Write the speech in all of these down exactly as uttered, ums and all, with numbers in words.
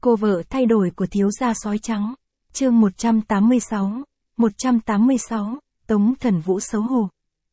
Cô vợ thay đổi của thiếu gia sói trắng. Chương một trăm tám mươi sáu. một trăm tám mươi sáu, Tống Thần Vũ xấu hổ.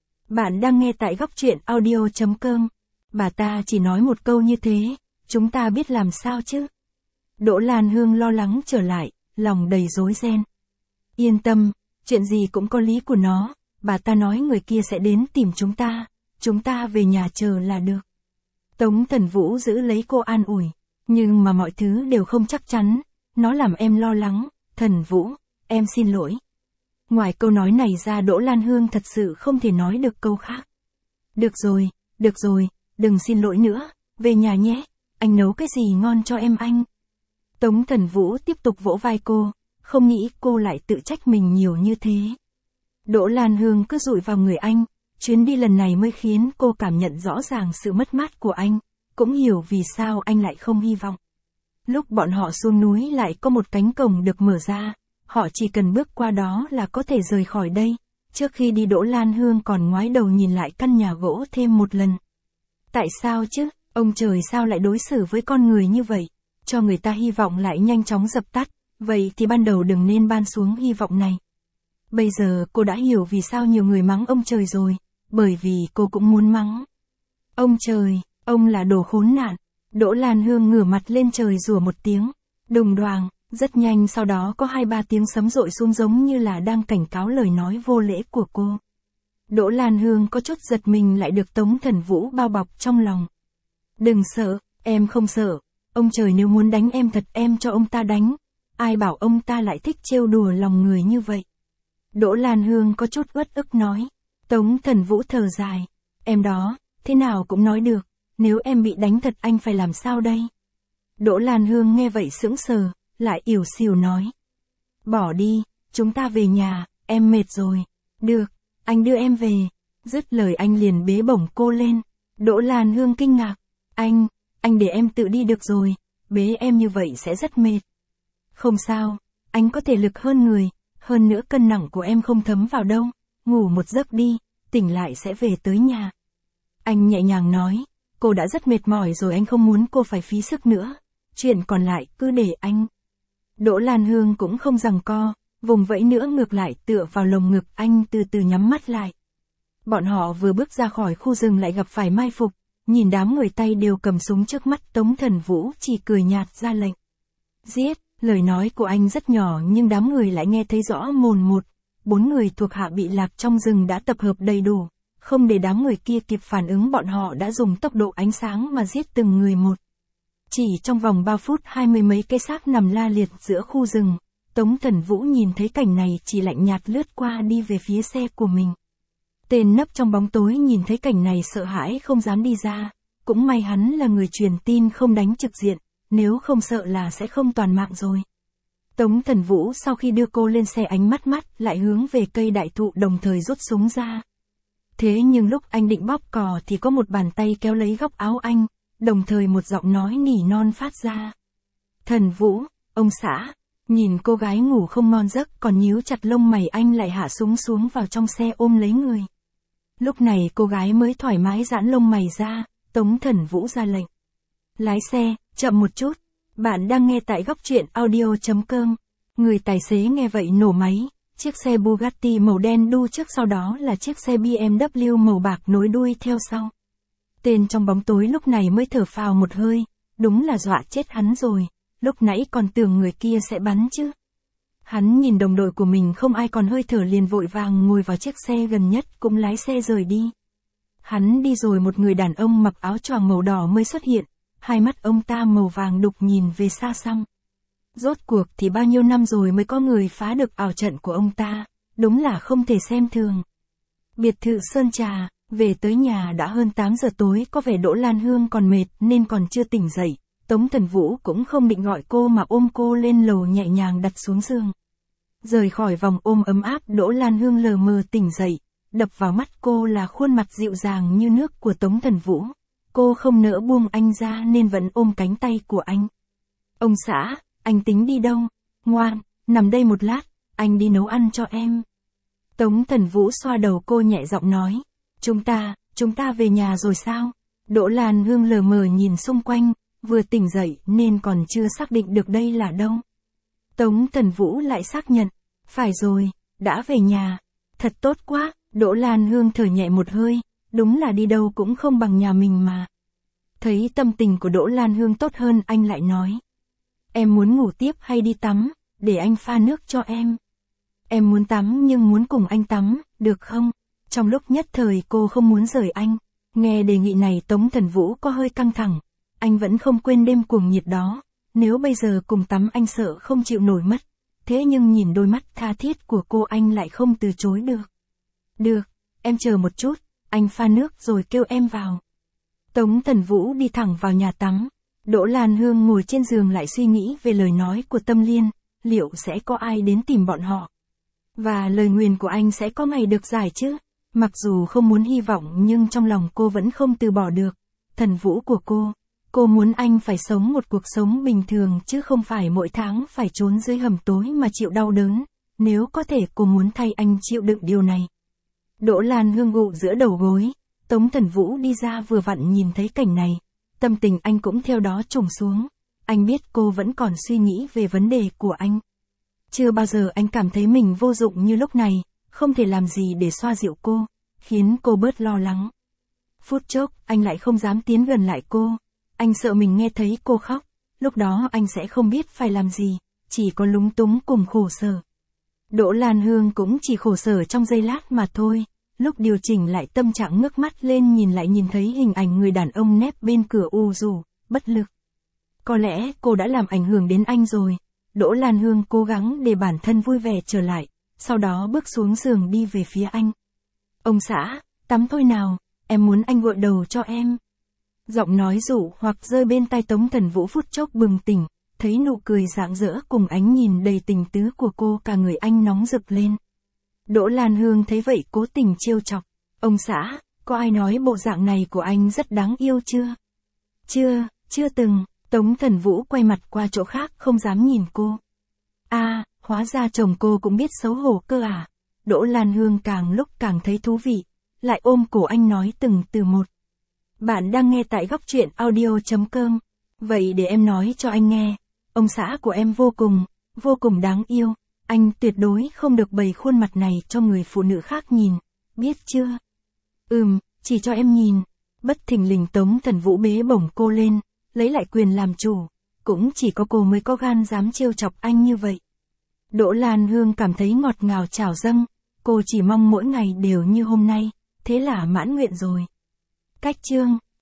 Bạn đang nghe tại góc truyện audio chấm com. Bà ta chỉ nói một câu như thế, chúng ta biết làm sao chứ? Đỗ Lan Hương lo lắng trở lại, lòng đầy rối ren. Yên tâm, chuyện gì cũng có lý của nó, bà ta nói người kia sẽ đến tìm chúng ta, chúng ta về nhà chờ là được. Tống Thần Vũ giữ lấy cô an ủi, nhưng mà mọi thứ đều không chắc chắn, nó làm em lo lắng. Thần Vũ, em xin lỗi. Ngoài câu nói này ra Đỗ Lan Hương thật sự không thể nói được câu khác. Được rồi, được rồi, đừng xin lỗi nữa, về nhà nhé, anh nấu cái gì ngon cho em anh. Tống Thần Vũ tiếp tục vỗ vai cô, không nghĩ cô lại tự trách mình nhiều như thế. Đỗ Lan Hương cứ dụi vào người anh, chuyến đi lần này mới khiến cô cảm nhận rõ ràng sự mất mát của anh, cũng hiểu vì sao anh lại không hy vọng. Lúc bọn họ xuống núi lại có một cánh cổng được mở ra, họ chỉ cần bước qua đó là có thể rời khỏi đây. Trước khi đi Đỗ Lan Hương còn ngoái đầu nhìn lại căn nhà gỗ thêm một lần. Tại sao chứ, ông trời sao lại đối xử với con người như vậy, cho người ta hy vọng lại nhanh chóng dập tắt, vậy thì ban đầu đừng nên ban xuống hy vọng này. Bây giờ cô đã hiểu vì sao nhiều người mắng ông trời rồi, bởi vì cô cũng muốn mắng. Ông trời, ông là đồ khốn nạn. Đỗ Lan Hương ngửa mặt lên trời rủa một tiếng, đùng đoàng, rất nhanh sau đó có hai ba tiếng sấm rội xuống giống như là đang cảnh cáo lời nói vô lễ của cô. Đỗ Lan Hương có chút giật mình lại được Tống Thần Vũ bao bọc trong lòng. Đừng sợ, em không sợ, ông trời nếu muốn đánh em thật em cho ông ta đánh, ai bảo ông ta lại thích trêu đùa lòng người như vậy. Đỗ Lan Hương có chút uất ức nói. Tống Thần Vũ thở dài, em đó, thế nào cũng nói được. Nếu em bị đánh thật anh phải làm sao đây? Đỗ Lan Hương nghe vậy sững sờ, lại ỉu xìu nói. Bỏ đi, chúng ta về nhà, em mệt rồi. Được, anh đưa em về. Dứt lời anh liền bế bổng cô lên. Đỗ Lan Hương kinh ngạc. Anh, anh để em tự đi được rồi, bế em như vậy sẽ rất mệt. Không sao, anh có thể lực hơn người, hơn nữa cân nặng của em không thấm vào đâu. Ngủ một giấc đi, tỉnh lại sẽ về tới nhà. Anh nhẹ nhàng nói. Cô đã rất mệt mỏi rồi anh không muốn cô phải phí sức nữa. Chuyện còn lại cứ để anh. Đỗ Lan Hương cũng không giằng co, vùng vẫy nữa ngược lại tựa vào lồng ngực anh từ từ nhắm mắt lại. Bọn họ vừa bước ra khỏi khu rừng lại gặp phải mai phục, nhìn đám người tay đều cầm súng trước mắt Tống Thần Vũ chỉ cười nhạt ra lệnh. Giết, lời nói của anh rất nhỏ nhưng đám người lại nghe thấy rõ mồn một. Bốn người thuộc hạ bị lạc trong rừng đã tập hợp đầy đủ. Không để đám người kia kịp phản ứng bọn họ đã dùng tốc độ ánh sáng mà giết từng người một. Chỉ trong vòng ba phút hai mươi mấy cái xác nằm la liệt giữa khu rừng, Tống Thần Vũ nhìn thấy cảnh này chỉ lạnh nhạt lướt qua đi về phía xe của mình. Tên nấp trong bóng tối nhìn thấy cảnh này sợ hãi không dám đi ra, cũng may hắn là người truyền tin không đánh trực diện, nếu không sợ là sẽ không toàn mạng rồi. Tống Thần Vũ sau khi đưa cô lên xe ánh mắt mắt lại hướng về cây đại thụ đồng thời rút súng ra. Thế nhưng lúc anh định bóp cò thì có một bàn tay kéo lấy góc áo anh, đồng thời một giọng nói nỉ non phát ra. Thần Vũ, ông xã, nhìn cô gái ngủ không ngon giấc còn nhíu chặt lông mày anh lại hạ súng xuống vào trong xe ôm lấy người. Lúc này cô gái mới thoải mái giãn lông mày ra, Tống Thần Vũ ra lệnh. Lái xe, chậm một chút, bạn đang nghe tại góc truyện audio chấm com. Người tài xế nghe vậy nổ máy. Chiếc xe Bugatti màu đen đu trước sau đó là chiếc xe bê em vê màu bạc nối đuôi theo sau. Tên trong bóng tối lúc này mới thở phào một hơi, đúng là dọa chết hắn rồi, lúc nãy còn tưởng người kia sẽ bắn chứ. Hắn nhìn đồng đội của mình không ai còn hơi thở liền vội vàng ngồi vào chiếc xe gần nhất cũng lái xe rời đi. Hắn đi rồi một người đàn ông mặc áo choàng màu đỏ mới xuất hiện, hai mắt ông ta màu vàng đục nhìn về xa xăm. Rốt cuộc thì bao nhiêu năm rồi mới có người phá được ảo trận của ông ta, đúng là không thể xem thường. Biệt thự Sơn Trà, về tới nhà đã hơn tám giờ tối có vẻ Đỗ Lan Hương còn mệt nên còn chưa tỉnh dậy, Tống Thần Vũ cũng không định gọi cô mà ôm cô lên lầu nhẹ nhàng đặt xuống giường. Rời khỏi vòng ôm ấm áp Đỗ Lan Hương lờ mờ tỉnh dậy, đập vào mắt cô là khuôn mặt dịu dàng như nước của Tống Thần Vũ. Cô không nỡ buông anh ra nên vẫn ôm cánh tay của anh. Ông xã, anh tính đi đâu? Ngoan, nằm đây một lát, anh đi nấu ăn cho em. Tống Thần Vũ xoa đầu cô nhẹ giọng nói. Chúng ta, chúng ta về nhà rồi sao? Đỗ Lan Hương lờ mờ nhìn xung quanh, vừa tỉnh dậy nên còn chưa xác định được đây là đâu. Tống Thần Vũ lại xác nhận, phải rồi, đã về nhà. Thật tốt quá, Đỗ Lan Hương thở nhẹ một hơi, đúng là đi đâu cũng không bằng nhà mình mà. Thấy tâm tình của Đỗ Lan Hương tốt hơn, anh lại nói. Em muốn ngủ tiếp hay đi tắm, để anh pha nước cho em. Em muốn tắm nhưng muốn cùng anh tắm, được không? Trong lúc nhất thời cô không muốn rời anh. Nghe đề nghị này Tống Thần Vũ có hơi căng thẳng. Anh vẫn không quên đêm cuồng nhiệt đó. Nếu bây giờ cùng tắm anh sợ không chịu nổi mất. Thế nhưng nhìn đôi mắt tha thiết của cô anh lại không từ chối được. Được, em chờ một chút, anh pha nước rồi kêu em vào. Tống Thần Vũ đi thẳng vào nhà tắm. Đỗ Lan Hương ngồi trên giường lại suy nghĩ về lời nói của Tâm Liên, liệu sẽ có ai đến tìm bọn họ? Và lời nguyền của anh sẽ có ngày được giải chứ? Mặc dù không muốn hy vọng nhưng trong lòng cô vẫn không từ bỏ được. Thần Vũ của cô, cô muốn anh phải sống một cuộc sống bình thường chứ không phải mỗi tháng phải trốn dưới hầm tối mà chịu đau đớn. Nếu có thể cô muốn thay anh chịu đựng điều này. Đỗ Lan Hương gụ giữa đầu gối, Tống Thần Vũ đi ra vừa vặn nhìn thấy cảnh này. Tâm tình anh cũng theo đó trùng xuống. Anh biết cô vẫn còn suy nghĩ về vấn đề của anh. Chưa bao giờ anh cảm thấy mình vô dụng như lúc này, không thể làm gì để xoa dịu cô, khiến cô bớt lo lắng. Phút chốc, anh lại không dám tiến gần lại cô. Anh sợ mình nghe thấy cô khóc, lúc đó anh sẽ không biết phải làm gì, chỉ có lúng túng cùng khổ sở. Đỗ Lan Hương cũng chỉ khổ sở trong giây lát mà thôi. Lúc điều chỉnh lại tâm trạng ngước mắt lên nhìn lại nhìn thấy hình ảnh người đàn ông nép bên cửa u rủ, bất lực. Có lẽ cô đã làm ảnh hưởng đến anh rồi. Đỗ Lan Hương cố gắng để bản thân vui vẻ trở lại, sau đó bước xuống giường đi về phía anh. Ông xã, tắm thôi nào, em muốn anh gội đầu cho em. Giọng nói dụ hoặc rơi bên tai Tống Thần Vũ phút chốc bừng tỉnh, thấy nụ cười rạng rỡ cùng ánh nhìn đầy tình tứ của cô cả người anh nóng rực lên. Đỗ Lan Hương thấy vậy cố tình trêu chọc. Ông xã, có ai nói bộ dạng này của anh rất đáng yêu chưa? Chưa, chưa từng. Tống Thần Vũ quay mặt qua chỗ khác không dám nhìn cô. À, hóa ra chồng cô cũng biết xấu hổ cơ à? Đỗ Lan Hương càng lúc càng thấy thú vị, lại ôm cổ anh nói từng từ một. Bạn đang nghe tại góc truyện audio chấm com. Vậy để em nói cho anh nghe, ông xã của em vô cùng, vô cùng đáng yêu. Anh tuyệt đối không được bày khuôn mặt này cho người phụ nữ khác nhìn, biết chưa? Ừm, chỉ cho em nhìn. Bất thình lình Tống Thần Vũ bế bổng cô lên, lấy lại quyền làm chủ. Cũng chỉ có cô mới có gan dám trêu chọc anh như vậy. Đỗ Lan Hương cảm thấy ngọt ngào trào dâng. Cô chỉ mong mỗi ngày đều như hôm nay, thế là mãn nguyện rồi. Cách chương